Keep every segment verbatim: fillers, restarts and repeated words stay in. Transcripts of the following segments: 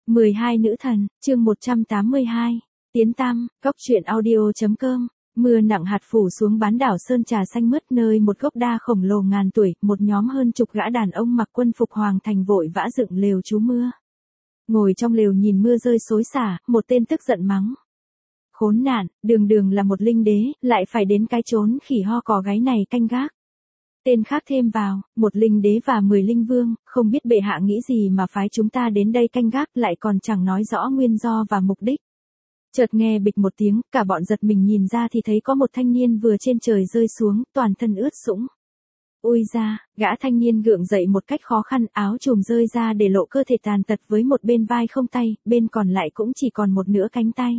mười hai nữ thần, chương một trăm tám mươi hai. Tiến Tam, góc truyện audio.com. Mưa nặng hạt phủ xuống bán đảo Sơn Trà xanh mướt nơi một gốc đa khổng lồ ngàn tuổi, một nhóm hơn chục gã đàn ông mặc quân phục hoàng thành vội vã dựng lều trú mưa. Ngồi trong lều nhìn mưa rơi xối xả, một tên tức giận mắng. Khốn nạn, đường đường là một linh đế, lại phải đến cái trốn khỉ ho cò gáy này canh gác. Tên khác thêm vào, một linh đế và mười linh vương, không biết bệ hạ nghĩ gì mà phái chúng ta đến đây canh gác lại còn chẳng nói rõ nguyên do và mục đích. Chợt nghe bịch một tiếng, cả bọn giật mình nhìn ra thì thấy có một thanh niên vừa trên trời rơi xuống, toàn thân ướt sũng. Ui ra, gã thanh niên gượng dậy một cách khó khăn, áo chùm rơi ra để lộ cơ thể tàn tật với một bên vai không tay, bên còn lại cũng chỉ còn một nửa cánh tay.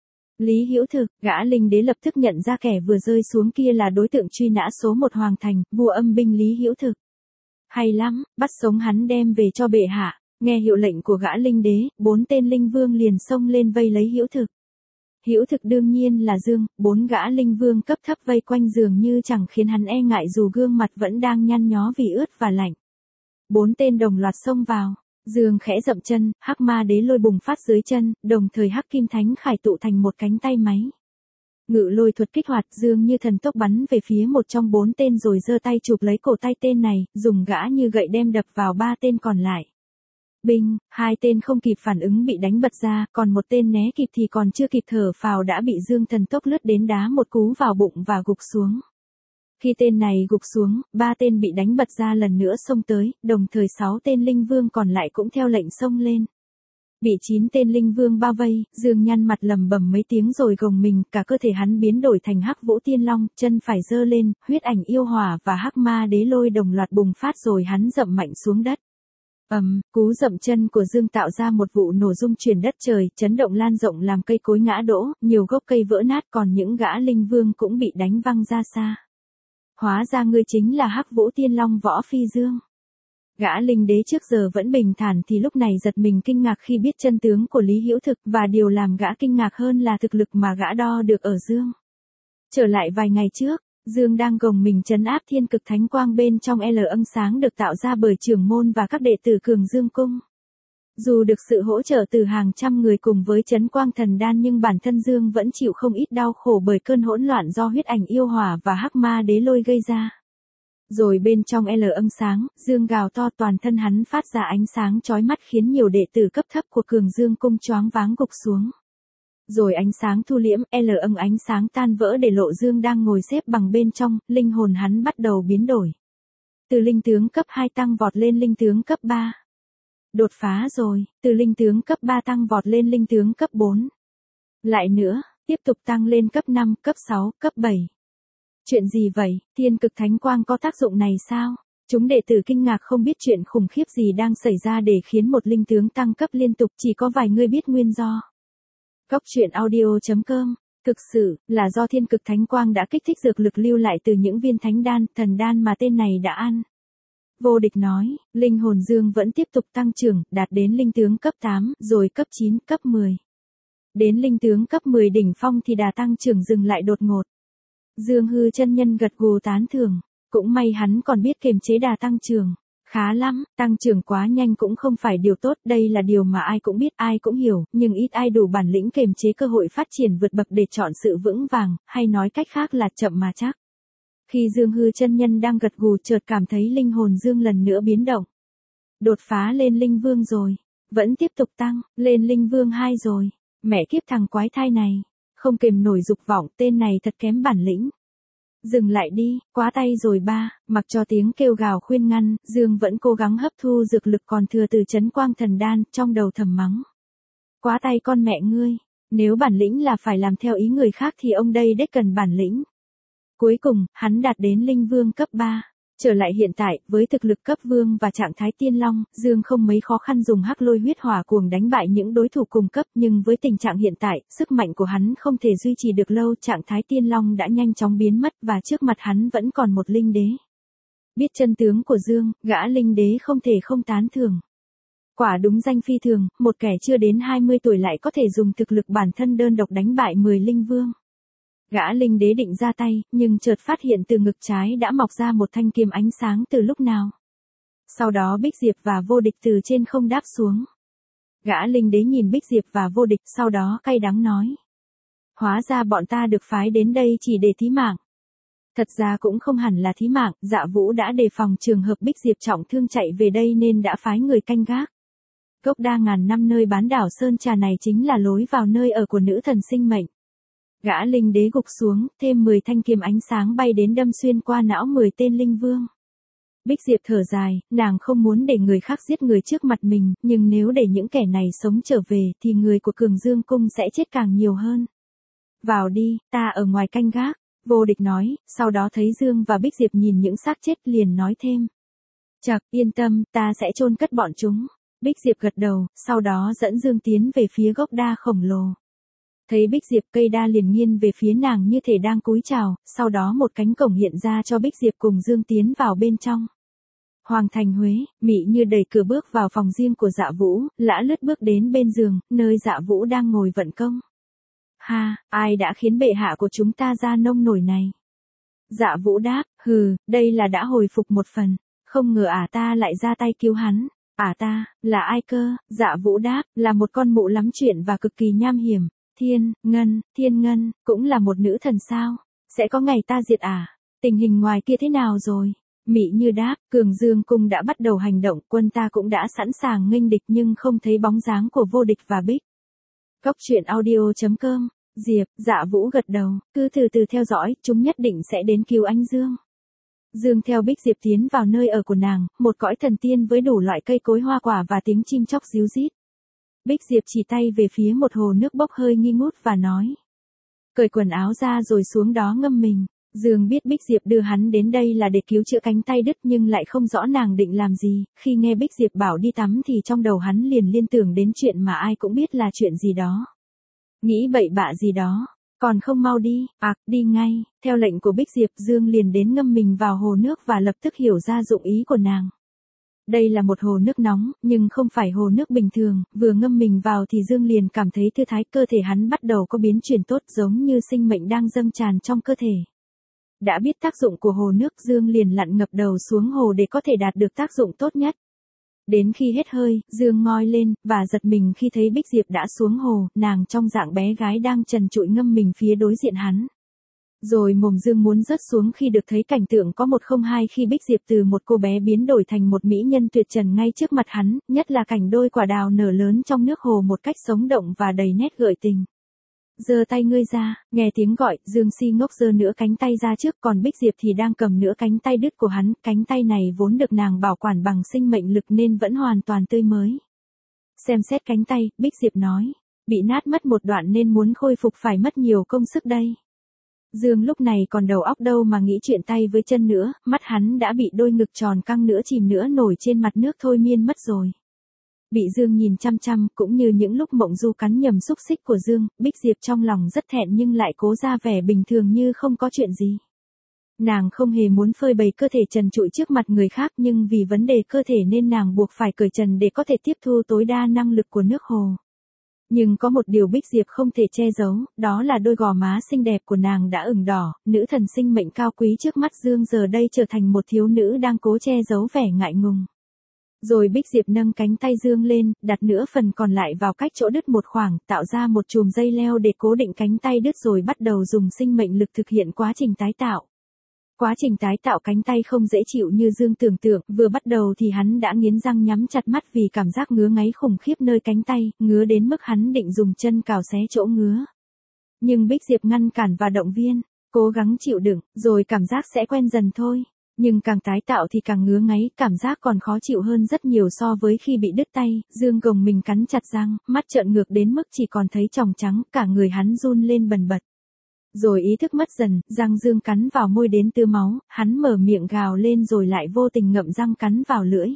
Lý Hữu Thực, gã linh đế lập tức nhận ra kẻ vừa rơi xuống kia là đối tượng truy nã số một hoàng thành, vua âm binh Lý Hữu Thực. Hay lắm, bắt sống hắn đem về cho bệ hạ. Nghe hiệu lệnh của gã linh đế, bốn tên linh vương liền xông lên vây lấy Hữu Thực. Hữu Thực đương nhiên là Dương, bốn gã linh vương cấp thấp vây quanh dường như chẳng khiến hắn e ngại dù gương mặt vẫn đang nhăn nhó vì ướt và lạnh. Bốn tên đồng loạt xông vào. Dương khẽ dậm chân, hắc ma đế lôi bùng phát dưới chân, đồng thời hắc kim thánh khải tụ thành một cánh tay máy. Ngự lôi thuật kích hoạt, Dương như thần tốc bắn về phía một trong bốn tên rồi giơ tay chụp lấy cổ tay tên này, dùng gã như gậy đem đập vào ba tên còn lại. Binh, hai tên không kịp phản ứng bị đánh bật ra, còn một tên né kịp thì còn chưa kịp thở phào đã bị Dương thần tốc lướt đến đá một cú vào bụng và gục xuống. Khi tên này gục xuống, ba tên bị đánh bật ra lần nữa xông tới, đồng thời sáu tên linh vương còn lại cũng theo lệnh xông lên. Bị chín tên linh vương bao vây, Dương nhăn mặt lầm bầm mấy tiếng rồi gồng mình, cả cơ thể hắn biến đổi thành hắc vũ tiên long, chân phải giơ lên, huyết ảnh yêu hỏa và hắc ma đế lôi đồng loạt bùng phát rồi hắn dậm mạnh xuống đất. Ầm, um, cú dậm chân của Dương tạo ra một vụ nổ rung chuyển đất trời, chấn động lan rộng làm cây cối ngã đổ, nhiều gốc cây vỡ nát còn những gã linh vương cũng bị đánh văng ra xa. Hóa ra ngươi chính là hắc vũ tiên long Võ Phi Dương. Gã linh đế trước giờ vẫn bình thản thì lúc này giật mình kinh ngạc khi biết chân tướng của Lý Hữu Thực và điều làm gã kinh ngạc hơn là thực lực mà gã đo được ở Dương. Trở lại vài ngày trước, Dương đang gồng mình trấn áp thiên cực thánh quang bên trong L ân sáng được tạo ra bởi trưởng môn và các đệ tử Cường Dương Cung. Dù được sự hỗ trợ từ hàng trăm người cùng với trấn quang thần đan nhưng bản thân Dương vẫn chịu không ít đau khổ bởi cơn hỗn loạn do huyết ảnh yêu hỏa và hắc ma đế lôi gây ra. Rồi bên trong L ân sáng, Dương gào to toàn thân hắn phát ra ánh sáng chói mắt khiến nhiều đệ tử cấp thấp của Cường Dương Cung choáng váng gục xuống. Rồi ánh sáng thu liễm, L ân ánh sáng tan vỡ để lộ Dương đang ngồi xếp bằng bên trong, linh hồn hắn bắt đầu biến đổi. Từ linh tướng cấp hai tăng vọt lên linh tướng cấp ba. Đột phá rồi, từ linh tướng cấp ba tăng vọt lên linh tướng cấp bốn. Lại nữa, tiếp tục tăng lên cấp năm, cấp sáu, cấp bảy. Chuyện gì vậy, thiên cực thánh quang có tác dụng này sao? Chúng đệ tử kinh ngạc không biết chuyện khủng khiếp gì đang xảy ra để khiến một linh tướng tăng cấp liên tục, chỉ có vài người biết nguyên do. Góc truyện audio.com. Thực sự, là do thiên cực thánh quang đã kích thích dược lực lưu lại từ những viên thánh đan, thần đan mà tên này đã ăn. Vô Địch nói, linh hồn Dương vẫn tiếp tục tăng trưởng, đạt đến linh tướng cấp tám, rồi cấp chín, cấp mười. Đến linh tướng cấp mười đỉnh phong thì đà tăng trưởng dừng lại đột ngột. Dương Hư chân nhân gật gù tán thưởng, cũng may hắn còn biết kiềm chế đà tăng trưởng. Khá lắm, tăng trưởng quá nhanh cũng không phải điều tốt, đây là điều mà ai cũng biết, ai cũng hiểu, nhưng ít ai đủ bản lĩnh kiềm chế cơ hội phát triển vượt bậc để chọn sự vững vàng, hay nói cách khác là chậm mà chắc. Khi Dương Hư chân nhân đang gật gù chợt cảm thấy linh hồn Dương lần nữa biến động. Đột phá lên linh vương rồi, vẫn tiếp tục tăng, lên linh vương hai rồi, mẹ kiếp thằng quái thai này, không kềm nổi dục vọng, tên này thật kém bản lĩnh. Dừng lại đi, quá tay rồi ba, mặc cho tiếng kêu gào khuyên ngăn, Dương vẫn cố gắng hấp thu dược lực còn thừa từ trấn quang thần đan, trong đầu thầm mắng. Quá tay con mẹ ngươi, nếu bản lĩnh là phải làm theo ý người khác thì ông đây đếch cần bản lĩnh. Cuối cùng, hắn đạt đến linh vương cấp ba. Trở lại hiện tại, với thực lực cấp vương và trạng thái tiên long, Dương không mấy khó khăn dùng hắc lôi huyết hỏa cuồng đánh bại những đối thủ cùng cấp, nhưng với tình trạng hiện tại, sức mạnh của hắn không thể duy trì được lâu, trạng thái tiên long đã nhanh chóng biến mất và trước mặt hắn vẫn còn một linh đế. Biết chân tướng của Dương, gã linh đế không thể không tán thưởng. Quả đúng danh phi thường, một kẻ chưa đến hai mươi tuổi lại có thể dùng thực lực bản thân đơn độc đánh bại mười linh vương. Gã linh đế định ra tay, nhưng chợt phát hiện từ ngực trái đã mọc ra một thanh kiếm ánh sáng từ lúc nào. Sau đó Bích Diệp và Vô Địch từ trên không đáp xuống. Gã linh đế nhìn Bích Diệp và Vô Địch sau đó cay đắng nói. Hóa ra bọn ta được phái đến đây chỉ để thí mạng. Thật ra cũng không hẳn là thí mạng, Dạ Vũ đã đề phòng trường hợp Bích Diệp trọng thương chạy về đây nên đã phái người canh gác. Gốc đa ngàn năm nơi bán đảo Sơn Trà này chính là lối vào nơi ở của nữ thần sinh mệnh. Gã linh đế gục xuống, thêm mười thanh kiếm ánh sáng bay đến đâm xuyên qua não mười tên linh vương. Bích Diệp thở dài, nàng không muốn để người khác giết người trước mặt mình, nhưng nếu để những kẻ này sống trở về thì người của Cường Dương Cung sẽ chết càng nhiều hơn. Vào đi, ta ở ngoài canh gác, Vô Địch nói, sau đó thấy Dương và Bích Diệp nhìn những xác chết liền nói thêm. Chậc, yên tâm, ta sẽ chôn cất bọn chúng. Bích Diệp gật đầu, sau đó dẫn Dương tiến về phía gốc đa khổng lồ. Thấy Bích Diệp, cây đa liền nghiêng về phía nàng như thể đang cúi chào, sau đó một cánh cổng hiện ra cho Bích Diệp cùng Dương tiến vào bên trong. Hoàng thành Huế, Mị Như đẩy cửa bước vào phòng riêng của Dạ Vũ, lã lướt bước đến bên giường, nơi Dạ Vũ đang ngồi vận công. Ha, ai đã khiến bệ hạ của chúng ta ra nông nổi này? Dạ Vũ đáp, hừ, đây là đã hồi phục một phần, không ngờ ả ta lại ra tay cứu hắn. Ả ta, là ai cơ? Dạ Vũ đáp, là một con mụ lắm chuyện và cực kỳ nham hiểm. Thiên, Ngân, Thiên Ngân, cũng là một nữ thần sao? Sẽ có ngày ta diệt ả. Tình hình ngoài kia thế nào rồi? Mị Như đáp, Cường Dương Cung đã bắt đầu hành động, quân ta cũng đã sẵn sàng nghênh địch nhưng không thấy bóng dáng của Vô Địch và Bích. Cốc truyện audio chấm com. Diệp, Dạ Vũ gật đầu, cứ từ từ theo dõi, chúng nhất định sẽ đến cứu anh Dương. Dương theo Bích Diệp tiến vào nơi ở của nàng, một cõi thần tiên với đủ loại cây cối hoa quả và tiếng chim chóc ríu rít. Bích Diệp chỉ tay về phía một hồ nước bốc hơi nghi ngút và nói. Cởi quần áo ra rồi xuống đó ngâm mình. Dương biết Bích Diệp đưa hắn đến đây là để cứu chữa cánh tay đứt nhưng lại không rõ nàng định làm gì, khi nghe Bích Diệp bảo đi tắm thì trong đầu hắn liền liên tưởng đến chuyện mà ai cũng biết là chuyện gì đó. Nghĩ bậy bạ gì đó, còn không mau đi, ạc, à, đi ngay, theo lệnh của Bích Diệp Dương liền đến ngâm mình vào hồ nước và lập tức hiểu ra dụng ý của nàng. Đây là một hồ nước nóng, nhưng không phải hồ nước bình thường, vừa ngâm mình vào thì Dương liền cảm thấy thư thái, cơ thể hắn bắt đầu có biến chuyển tốt giống như sinh mệnh đang dâng tràn trong cơ thể. Đã biết tác dụng của hồ nước Dương liền lặn ngập đầu xuống hồ để có thể đạt được tác dụng tốt nhất. Đến khi hết hơi, Dương ngoi lên, và giật mình khi thấy Bích Diệp đã xuống hồ, nàng trong dạng bé gái đang trần trụi ngâm mình phía đối diện hắn. Rồi mồm Dương muốn rớt xuống khi được thấy cảnh tượng có một không hai khi Bích Diệp từ một cô bé biến đổi thành một mỹ nhân tuyệt trần ngay trước mặt hắn, nhất là cảnh đôi quả đào nở lớn trong nước hồ một cách sống động và đầy nét gợi tình. Giơ tay ngươi ra, nghe tiếng gọi, Dương si ngốc giơ nửa cánh tay ra trước, còn Bích Diệp thì đang cầm nửa cánh tay đứt của hắn, cánh tay này vốn được nàng bảo quản bằng sinh mệnh lực nên vẫn hoàn toàn tươi mới. Xem xét cánh tay, Bích Diệp nói, bị nát mất một đoạn nên muốn khôi phục phải mất nhiều công sức đây. Dương lúc này còn đầu óc đâu mà nghĩ chuyện tay với chân nữa, mắt hắn đã bị đôi ngực tròn căng nữa chìm nữa nổi trên mặt nước thôi miên mất rồi. Bị Dương nhìn chăm chăm, cũng như những lúc Mộng Du cắn nhầm xúc xích của Dương, Bích Diệp trong lòng rất thẹn nhưng lại cố ra vẻ bình thường như không có chuyện gì. Nàng không hề muốn phơi bày cơ thể trần trụi trước mặt người khác nhưng vì vấn đề cơ thể nên nàng buộc phải cởi trần để có thể tiếp thu tối đa năng lực của nước hồ. Nhưng có một điều Bích Diệp không thể che giấu, đó là đôi gò má xinh đẹp của nàng đã ửng đỏ, nữ thần sinh mệnh cao quý trước mắt Dương giờ đây trở thành một thiếu nữ đang cố che giấu vẻ ngại ngùng. Rồi Bích Diệp nâng cánh tay Dương lên, đặt nửa phần còn lại vào cách chỗ đứt một khoảng, tạo ra một chùm dây leo để cố định cánh tay đứt rồi bắt đầu dùng sinh mệnh lực thực hiện quá trình tái tạo. Quá trình tái tạo cánh tay không dễ chịu như Dương tưởng tượng, vừa bắt đầu thì hắn đã nghiến răng nhắm chặt mắt vì cảm giác ngứa ngáy khủng khiếp nơi cánh tay, ngứa đến mức hắn định dùng chân cào xé chỗ ngứa. Nhưng Bích Diệp ngăn cản và động viên, cố gắng chịu đựng, rồi cảm giác sẽ quen dần thôi. Nhưng càng tái tạo thì càng ngứa ngáy, cảm giác còn khó chịu hơn rất nhiều so với khi bị đứt tay. Dương gồng mình cắn chặt răng, mắt trợn ngược đến mức chỉ còn thấy tròng trắng, cả người hắn run lên bần bật. Rồi ý thức mất dần, răng Dương cắn vào môi đến tưa máu, hắn mở miệng gào lên rồi lại vô tình ngậm răng cắn vào lưỡi.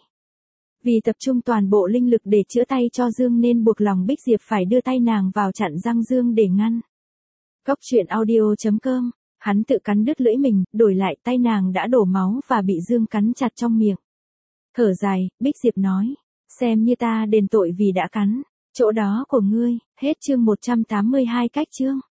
Vì tập trung toàn bộ linh lực để chữa tay cho Dương nên buộc lòng Bích Diệp phải đưa tay nàng vào chặn răng Dương để ngăn. Cốc truyện audio chấm com. Hắn tự cắn đứt lưỡi mình, đổi lại tay nàng đã đổ máu và bị Dương cắn chặt trong miệng. Thở dài, Bích Diệp nói, xem như ta đền tội vì đã cắn chỗ đó của ngươi. Hết chương một trăm tám mươi hai cách chương.